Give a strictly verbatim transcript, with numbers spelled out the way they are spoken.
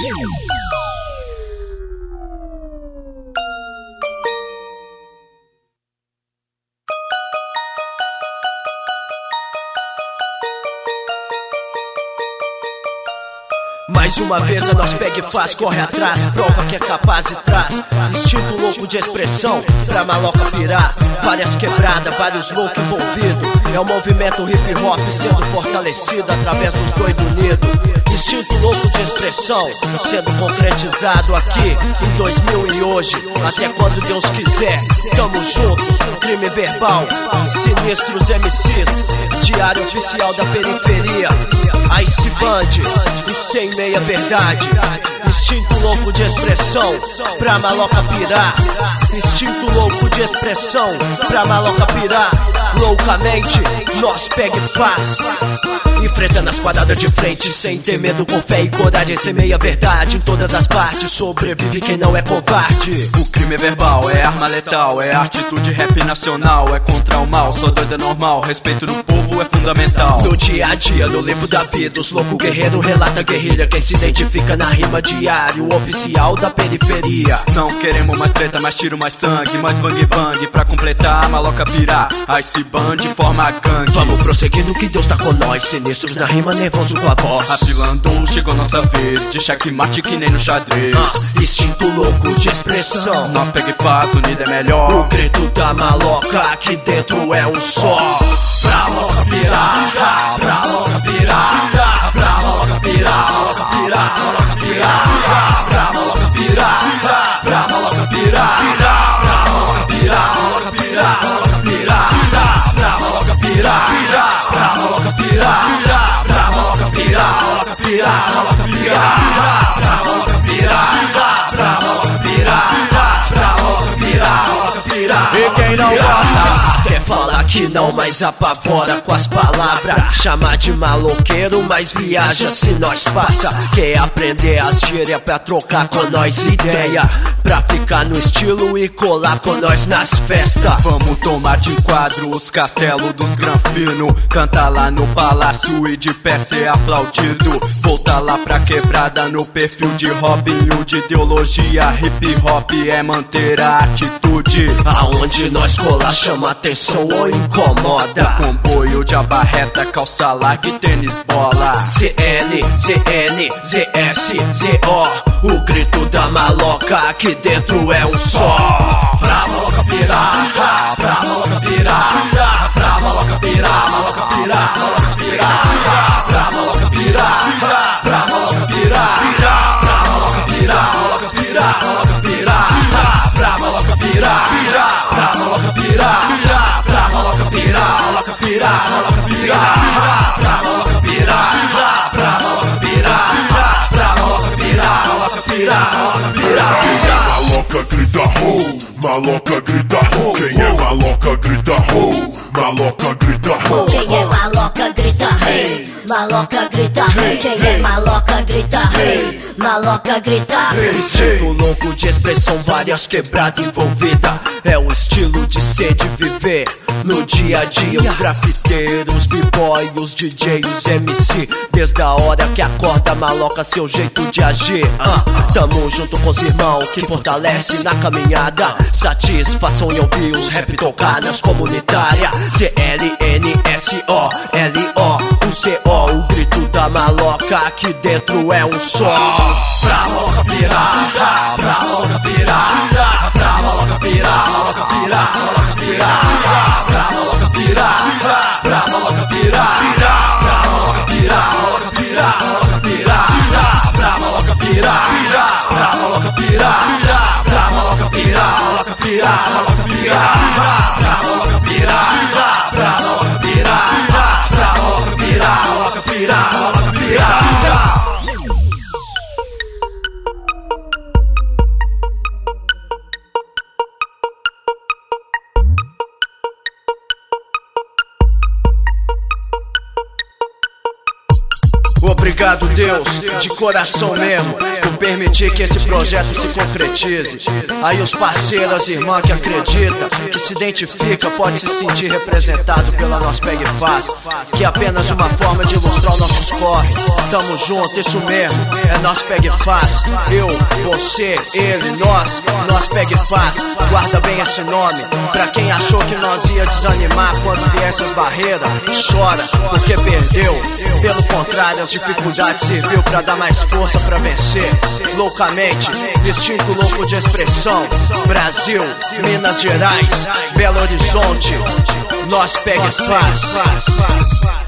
Mais uma vez a nós pega e faz, corre atrás, prova que é capaz e traz instinto louco de expressão pra maloca pirar. Várias quebradas, vários loucos envolvidos. É o movimento hip hop sendo fortalecido através dos doidos unidos. Instinto louco de expressão sendo concretizado aqui em dois mil e hoje, até quando Deus quiser. Tamo junto, crime verbal, sinistros M Cs, diário oficial da periferia, Ice Band e sem meia verdade. Instinto louco de expressão pra maloca pirar. Instinto louco de expressão pra maloca pirar. Loucamente nós pega e faz, enfrentando as quadradas de frente, sem ter medo, com fé e coragem, sem meia verdade. Em todas as partes sobrevive quem não é covarde. O crime é verbal, é arma letal, é atitude rap nacional, é contra o mal, só doido é normal, respeito do povo é fundamental. No dia a dia, no livro da vida, os loucos guerreiros relata guerrilha, quem se identifica na rima diário, oficial da periferia. Não queremos mais treta, mais tiro, mais sangue, mais bang bang, pra completar a maloca pirar. Ice Band forma gangue. Vamos prosseguindo que Deus tá com nós, sinistros na rima, nervoso com a voz. Afilando, chegou nossa vez de checkmate que nem no xadrez. ah, Instinto louco de expressão, nós pega e faz, unido é melhor. O grito da maloca aqui dentro é um só. Pra maloca pirar, pra maloca pirar, pra maloca pirar, maloca pirar, maloca pirar, pra maloca pirar, pra maloca pirar, pra maloca pirar, maloca pirar, maloca pirar, pra maloca pirar, pra maloca pirar, pra maloca pirar, maloca pirar, maloca pirar, pra maloca pirar, pra maloca pirar, pra maloca pirar, maloca pirar. E quem não gosta até fala que não, mas apavora com as palavras. Chama de maloqueiro, mas viaja se nós passa. Quer aprender as gírias pra trocar com nós ideia, pra ficar no estilo e colar com nós nas festas. Vamos tomar de enquadro os castelos dos granfino, canta lá no palácio e de pé ser aplaudido. Volta lá pra quebrada no perfil de Robin Hood. Ideologia hip hop é manter a atitude. Aonde nós colar chama atenção ou incomoda. O comboio de abarreta, calça larga e tênis bola. C N, C N, Z S, Z O, o grito da maloca aqui dentro é um só. Pra maloca pirar, pra maloca pirar, pra maloca pirar, maloca pirar, maloca pirar, pra maloca pirar, pra maloca pirar, pra maloca pirar, maloca pirar, maloca pirar, pra maloca pirar, pra maloca pirar, pra maloca pirar, maloca pirar, maloca pirar, pra maloca pirar, pra maloca pirar, pra maloca pirar, maloca pirar, maloca pirar. Maloca grita ho, maloca grita ho. Quem é maloca grita ho, maloca grita ho. Quem é maloca grita rei, maloca grita rei. Quem é maloca grita rei, maloca grita rei. Instinto louco de expressão, várias quebradas envolvidas. É o estilo de ser, de viver no dia a dia. Os grafiteiros, b-boy, os D J, os M C. Desde a hora que acorda, maloca seu jeito de agir. ah, Tamo junto com os irmãos que fortalece na caminhada. Satisfação em ouvir os rap tocar nas comunitárias. C L N S O L O, o C O, o grito da maloca aqui dentro é um só. Pra maloca pirar, pra maloca pirar, pra maloca pirar, maloca pirar, maloca pirar, pra maloca pirar, pra maloca pirar, pra maloca pirar, maloca pirar, maloca pirar, pra maloca pirar, pra maloca pirar, pra maloca pirar, maloca pirar, maloca pirar, pra maloca pirar, pra maloca pirar, pra maloca pirar, maloca pirar, maloca pirar. Obrigado, Deus, de coração mesmo, permitir que esse projeto se concretize. Aí os parceiros, irmãs que acreditam, que se identifica, pode se sentir representado pela Nós Pega e Faz, que é apenas uma forma de ilustrar os nossos corre. Tamo junto, isso mesmo, é Nós Pega e Faz. Eu, você, ele, nós, Nós Pega e Faz. Guarda bem esse nome, pra quem achou que nós ia desanimar quando vier essas barreiras. Chora, porque perdeu. Pelo contrário, as dificuldades serviu pra dar mais força pra vencer. Loucamente, instinto louco de expressão. Brasil, Minas Gerais, Belo Horizonte, Nós Pega e Faz.